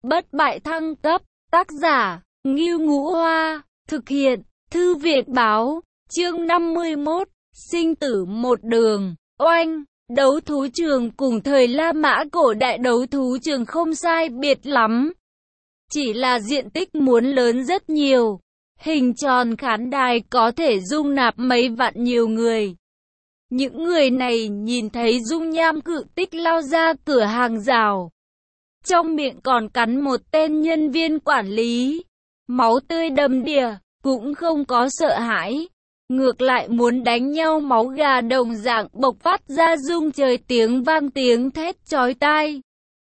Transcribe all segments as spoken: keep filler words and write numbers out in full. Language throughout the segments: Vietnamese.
bất bại thăng cấp. Tác giả, Ngưu Ngũ Hoa. Thực hiện, Thư viện báo. Chương năm mươi mốt. Sinh tử một đường. Oanh. Đấu thú trường cùng thời La Mã cổ đại đấu thú trường không sai biệt lắm. Chỉ là diện tích muốn lớn rất nhiều. Hình tròn khán đài có thể dung nạp mấy vạn nhiều người. Những người này nhìn thấy dung nham cự tích lao ra cửa hàng rào. Trong miệng còn cắn một tên nhân viên quản lý. Máu tươi đầm đìa, cũng không có sợ hãi. Ngược lại muốn đánh nhau, máu gà đồng dạng bộc phát ra rung trời, tiếng vang, tiếng thét chói tai.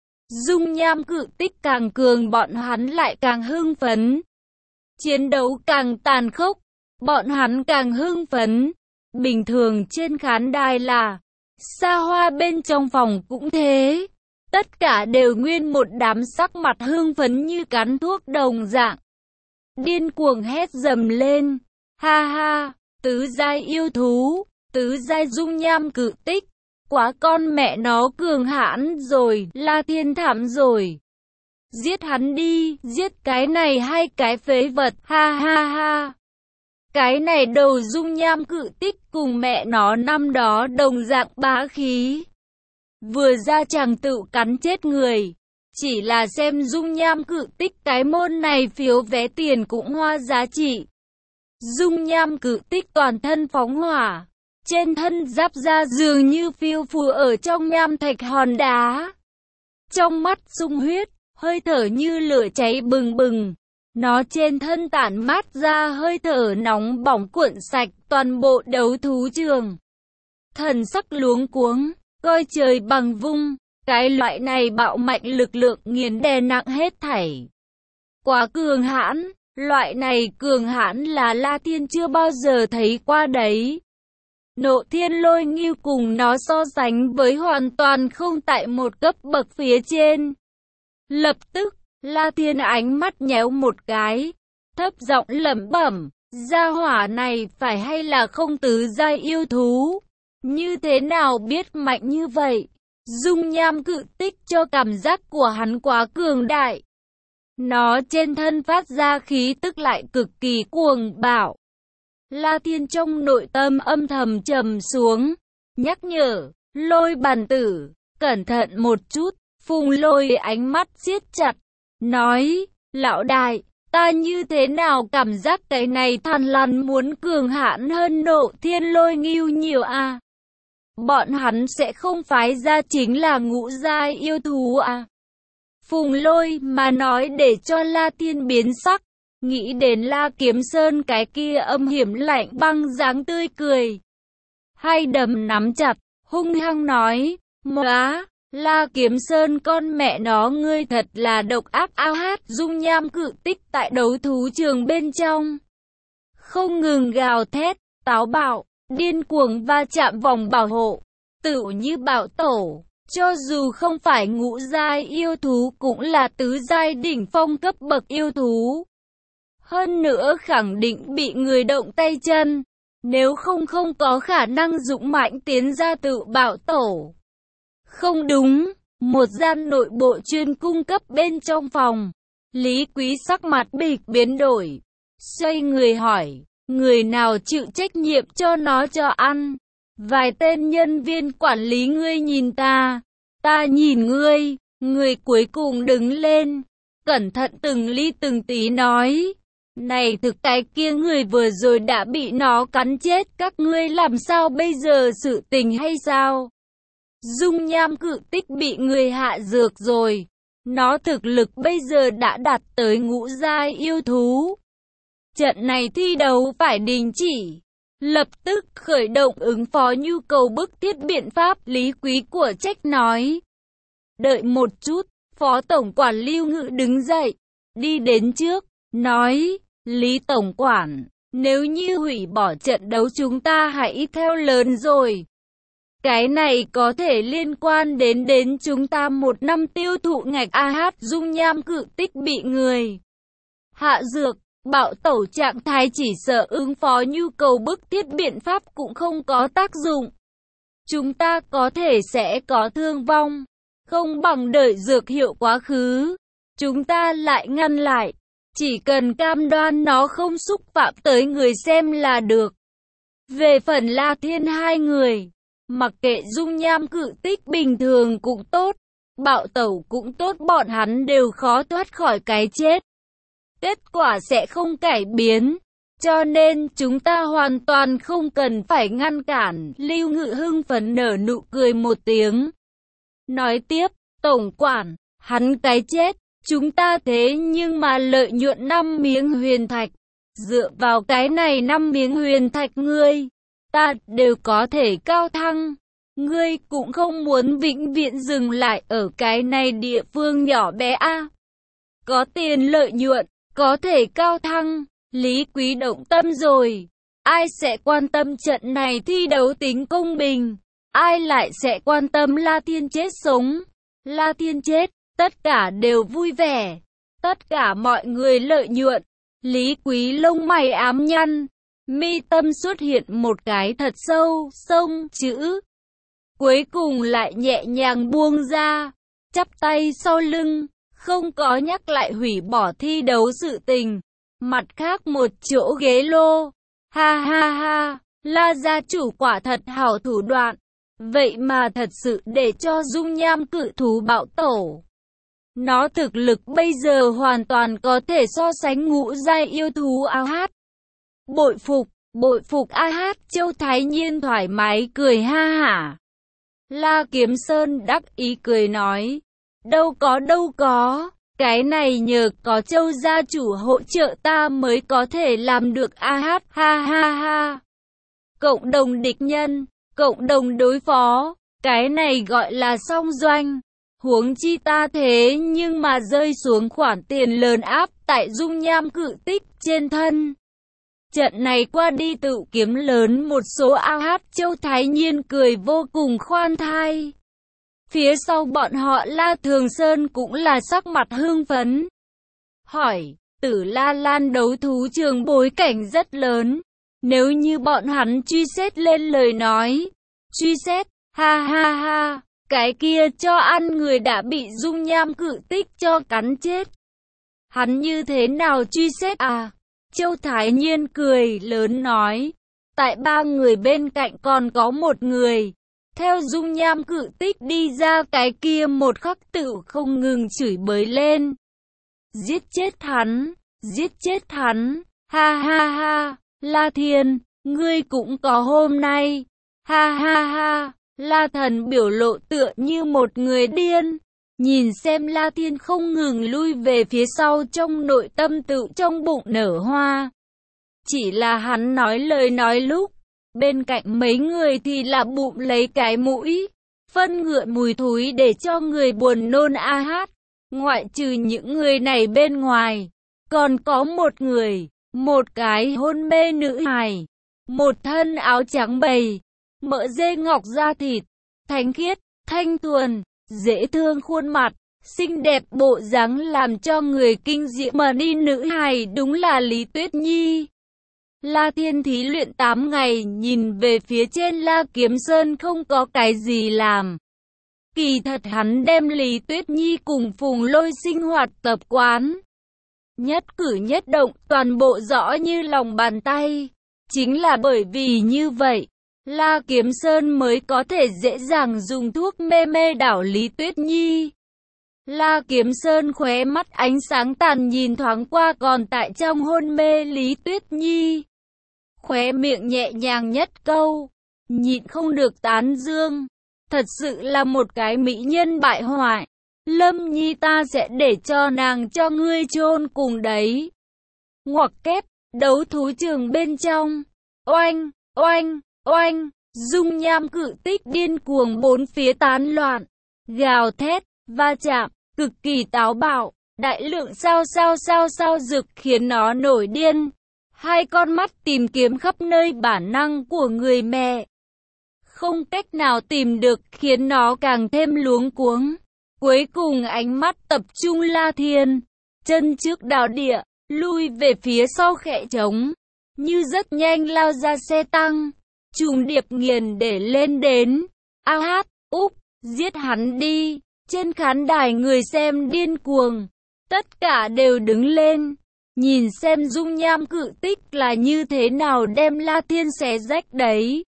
Dung nham cự tích càng cường, bọn hắn lại càng hưng phấn. Chiến đấu càng tàn khốc, bọn hắn càng hưng phấn. Bình thường trên khán đài là xa hoa, bên trong phòng cũng thế. Tất cả đều nguyên một đám sắc mặt hưng phấn như cắn thuốc đồng dạng. Điên cuồng hét dầm lên. Ha ha, tứ giai yêu thú, tứ giai dung nham cự tích. Quá con mẹ nó cường hãn rồi, La Thiên thảm rồi. Giết hắn đi, giết cái này hai cái phế vật, ha ha ha. Cái này đầu dung nham cự tích cùng mẹ nó năm đó đồng dạng bá khí. Vừa ra chàng tự cắn chết người. Chỉ là xem dung nham cự tích cái môn này phiếu vé tiền cũng hoa giá trị. Dung nham cự tích toàn thân phóng hỏa. Trên thân giáp da dường như phiêu phù ở trong nham thạch hòn đá. Trong mắt sung huyết, hơi thở như lửa cháy bừng bừng. Nó trên thân tản mát ra hơi thở nóng bỏng cuộn sạch toàn bộ đấu thú trường. Thần sắc luống cuống, coi trời bằng vung. Cái loại này bạo mạnh lực lượng nghiền đè nặng hết thảy. Quá cường hãn, loại này cường hãn là La Thiên chưa bao giờ thấy qua đấy. Nộ thiên lôi ngưu cùng nó so sánh với hoàn toàn không tại một cấp bậc phía trên. Lập tức, La Thiên ánh mắt nhéo một cái, thấp giọng lẩm bẩm, gia hỏa này phải hay là không tứ giai yêu thú? Như thế nào biết mạnh như vậy? Dung nham cự tích cho cảm giác của hắn quá cường đại. Nó trên thân phát ra khí tức lại cực kỳ cuồng bạo. La Thiên trong nội tâm âm thầm trầm xuống, nhắc nhở, Lôi bàn tử, cẩn thận một chút. Phùng Lôi ánh mắt siết chặt, nói, lão đại, ta như thế nào cảm giác cái này thằn lằn muốn cường hãn hơn Nộ thiên lôi ngưu nhiều à? Bọn hắn sẽ không phái ra chính là ngũ giai yêu thú à? Phùng Lôi mà nói để cho La Thiên biến sắc, nghĩ đến La Kiếm Sơn cái kia âm hiểm lạnh băng dáng tươi cười. Hai đấm nắm chặt, hung hăng nói, móa, La Kiếm Sơn con mẹ nó ngươi thật là độc ác. Ao hát dung nham cự tích tại đấu thú trường bên trong. Không ngừng gào thét, táo bạo, điên cuồng va chạm vòng bảo hộ, tựu như bạo tổ, cho dù không phải ngũ giai yêu thú cũng là tứ giai đỉnh phong cấp bậc yêu thú. Hơn nữa khẳng định bị người động tay chân, nếu không không có khả năng dũng mãnh tiến ra tự bạo tổ. Không đúng, một gian nội bộ chuyên cung cấp bên trong phòng. Lý Quý sắc mặt bịch biến đổi, xoay người hỏi, người nào chịu trách nhiệm cho nó cho ăn? Vài tên nhân viên quản lý, ngươi nhìn ta, ta nhìn ngươi. Người cuối cùng đứng lên, cẩn thận từng ly từng tí nói, này thực cái kia người vừa rồi đã bị nó cắn chết, các ngươi làm sao bây giờ, sự tình hay sao? Dung nham cự tích bị người hạ dược rồi, nó thực lực bây giờ đã đạt tới ngũ giai yêu thú. Trận này thi đấu phải đình chỉ, lập tức khởi động ứng phó nhu cầu bức thiết biện pháp. Lý Quý của trách nói. Đợi một chút, Phó Tổng quản Lưu Ngự đứng dậy, đi đến trước, nói, Lý Tổng quản, nếu như hủy bỏ trận đấu chúng ta hãy theo lớn rồi. Cái này có thể liên quan đến đến chúng ta một năm tiêu thụ ngạch. A hát dung nham cự tích bị người hạ dược, bạo tẩu trạng thái, chỉ sợ ứng phó nhu cầu bức thiết biện pháp cũng không có tác dụng. Chúng ta có thể sẽ có thương vong, không bằng đợi dược hiệu quá khứ. chúng ta lại ngăn lại. Chỉ cần cam đoan nó không xúc phạm tới người xem là được. Về phần La Thiên hai người, mặc kệ dung nham cự tích bình thường cũng tốt, bạo tẩu cũng tốt, bọn hắn đều khó thoát khỏi cái chết. Kết quả sẽ không cải biến, cho nên chúng ta hoàn toàn không cần phải ngăn cản. Lưu Ngự hưng phấn nở nụ cười một tiếng. Nói tiếp, tổng quản, hắn cái chết, chúng ta thế nhưng mà lợi nhuận năm miếng huyền thạch. Dựa vào cái này năm miếng huyền thạch ngươi, ta đều có thể cao thăng. Ngươi cũng không muốn vĩnh viễn dừng lại ở cái này địa phương nhỏ bé a. À, có tiền lợi nhuận, có thể cao thăng, Lý Quý động tâm rồi. Ai sẽ quan tâm trận này thi đấu tính công bình? Ai lại sẽ quan tâm La Thiên chết sống? La Thiên chết, tất cả đều vui vẻ. Tất cả mọi người lợi nhuận. Lý Quý lông mày ám nhăn, mi tâm xuất hiện một cái thật sâu, sông chữ. Cuối cùng lại nhẹ nhàng buông ra, chắp tay sau lưng, không có nhắc lại hủy bỏ thi đấu sự tình. Mặt khác một chỗ ghế lô, ha ha ha, La gia chủ quả thật hảo thủ đoạn, vậy mà thật sự để cho dung nham cự thú bạo tổ. Nó thực lực bây giờ hoàn toàn có thể so sánh ngũ giai yêu thú a hát. Bội phục, bội phục a hát. Châu Thái Nhiên thoải mái cười ha hả. La Kiếm Sơn đắc ý cười nói, đâu có đâu có, cái này nhờ có Châu gia chủ hỗ trợ ta mới có thể làm được a hát, ha ha ha. Cộng đồng địch nhân, cộng đồng đối phó, cái này gọi là song doanh. Huống chi ta thế nhưng mà rơi xuống khoản tiền lớn áp tại dung nham cự tích trên thân. Trận này qua đi tự kiếm lớn một số a hát. Châu Thái Nhiên cười vô cùng khoan thai. Phía sau bọn họ La Thường Sơn cũng là sắc mặt hưng phấn. Hỏi, Tử La Lan đấu thú trường bối cảnh rất lớn. Nếu như bọn hắn truy xét lên lời nói. Truy xét, ha ha ha. Cái kia cho ăn người đã bị dung nham cự tích cho cắn chết. Hắn như thế nào truy xét à? Châu Thái Nhiên cười lớn nói. Tại ba người bên cạnh còn có một người. Theo dung nham cự tích đi ra cái kia một khắc tự không ngừng chửi bới lên. Giết chết hắn, giết chết hắn, ha ha ha, La Thiên, ngươi cũng có hôm nay, ha ha ha. La Thần biểu lộ tựa như một người điên, nhìn xem La Thiên không ngừng lui về phía sau, trong nội tâm tự trong bụng nở hoa. Chỉ là hắn nói lời nói lúc, bên cạnh mấy người thì là bụng lấy cái mũi, phân ngựa mùi thúi để cho người buồn nôn a hát. Ngoại trừ những người này bên ngoài, còn có một người, một cái hôn mê nữ hài, một thân áo trắng bầy. Mỡ dê ngọc da thịt, thanh khiết, thanh thuần, dễ thương khuôn mặt, xinh đẹp bộ dáng làm cho người kinh diễm mà đi nữ hài đúng là Lý Tuyết Nhi. La Thiên thí luyện tám ngày nhìn về phía trên La Kiếm Sơn không có cái gì làm. Kỳ thật hắn đem Lý Tuyết Nhi cùng Phùng Lôi sinh hoạt tập quán. Nhất cử nhất động toàn bộ rõ như lòng bàn tay. Chính là bởi vì như vậy, La Kiếm Sơn mới có thể dễ dàng dùng thuốc mê mê đảo Lý Tuyết Nhi. La Kiếm Sơn khóe mắt ánh sáng tàn nhìn thoáng qua còn tại trong hôn mê Lý Tuyết Nhi. Khóe miệng nhẹ nhàng nhất câu, nhịn không được tán dương. Thật sự là một cái mỹ nhân bại hoại. Lâm Nhi ta sẽ để cho nàng cho ngươi chôn cùng đấy. Ngoặc kép, đấu thú trường bên trong. Oanh, oanh. Oanh, dung nham cự tích điên cuồng bốn phía tán loạn, gào thét, va chạm, cực kỳ táo bạo, đại lượng sao sao sao sao rực khiến nó nổi điên. Hai con mắt tìm kiếm khắp nơi bản năng của người mẹ. Không cách nào tìm được khiến nó càng thêm luống cuống. Cuối cùng ánh mắt tập trung La Thiên, chân trước đào địa, lui về phía sau khẽ trống, như rất nhanh lao ra xe tăng. Trùng điệp nghiền để lên đến. A hát, úp, giết hắn đi. Trên khán đài người xem điên cuồng. Tất cả đều đứng lên, nhìn xem dung nham cự tích là như thế nào đem La Thiên xé rách đấy.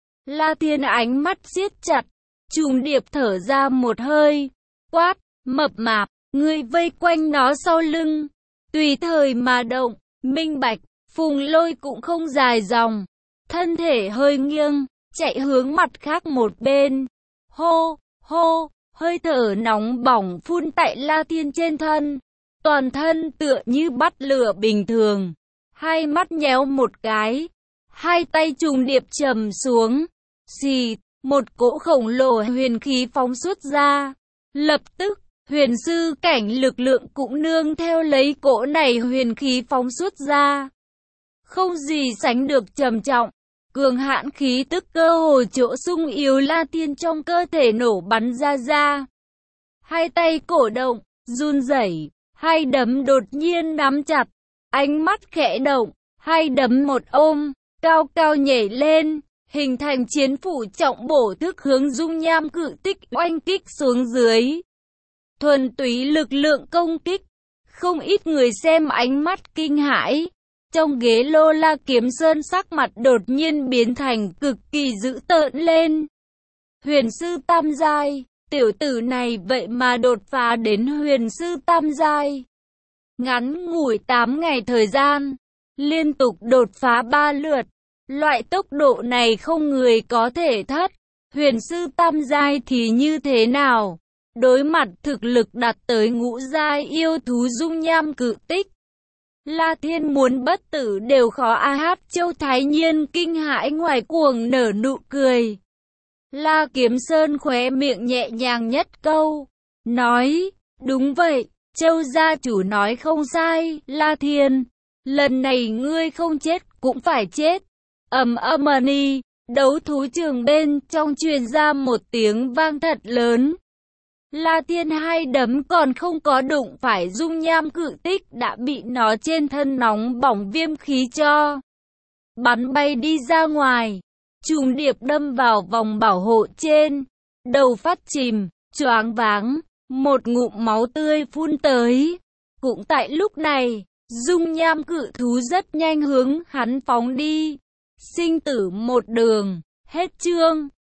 La Thiên ánh mắt siết chặt, Trùng Điệp thở ra một hơi, quát, mập mạp, ngươi vây quanh nó sau lưng, tùy thời mà động, minh bạch. Phùng Lôi cũng không dài dòng, thân thể hơi nghiêng, chạy hướng mặt khác một bên. Hô, hô, hơi thở nóng bỏng phun tại La Thiên trên thân, toàn thân tựa như bắt lửa bình thường. Hai mắt nhéo một cái, hai tay Trùng Điệp trầm xuống, xì, một cỗ khổng lồ huyền khí phóng xuất ra. Lập tức, huyền sư cảnh lực lượng cũng nương theo lấy cỗ này huyền khí phóng xuất ra. Không gì sánh được trầm trọng, cường hãn khí tức cơ hồ chỗ sung yếu La Thiên trong cơ thể nổ bắn ra ra. Hai tay cổ động, run rẩy, hai đấm đột nhiên nắm chặt, ánh mắt khẽ động, hai đấm một ôm, cao cao nhảy lên, hình thành chiến phủ trọng bổ thức hướng dung nham cự tích oanh kích xuống dưới. Thuần túy lực lượng công kích, không ít người xem ánh mắt kinh hãi. Trong ghế lô La Kiếm Sơn sắc mặt đột nhiên biến thành cực kỳ dữ tợn lên. Huyền sư tam giai, tiểu tử này vậy mà đột phá đến huyền sư tam giai. Ngắn ngủi tám ngày thời gian, liên tục đột phá ba lượt, loại tốc độ này không người có thể thất. Huyền sư tam giai thì như thế nào? Đối mặt thực lực đạt tới ngũ giai yêu thú dung nham cự tích, La Thiên muốn bất tử đều khó a. Hát Châu Thái Nhiên kinh hãi ngoài cuồng nở nụ cười. La Kiếm Sơn khóe miệng nhẹ nhàng nhất câu, nói, đúng vậy, Châu gia chủ nói không sai, La Thiên, lần này ngươi không chết cũng phải chết. Ầm ầm ni, đấu thú trường bên trong truyền ra một tiếng vang thật lớn. La Thiên hai đấm còn không có đụng phải dung nham cự tích đã bị nó trên thân nóng bỏng viêm khí cho bắn bay đi ra ngoài. Trùng Điệp đâm vào vòng bảo hộ trên, đầu phát chìm, choáng váng, một ngụm máu tươi phun tới. Cũng tại lúc này, dung nham cự thú rất nhanh hướng hắn phóng đi. Sinh tử một đường, hết chương.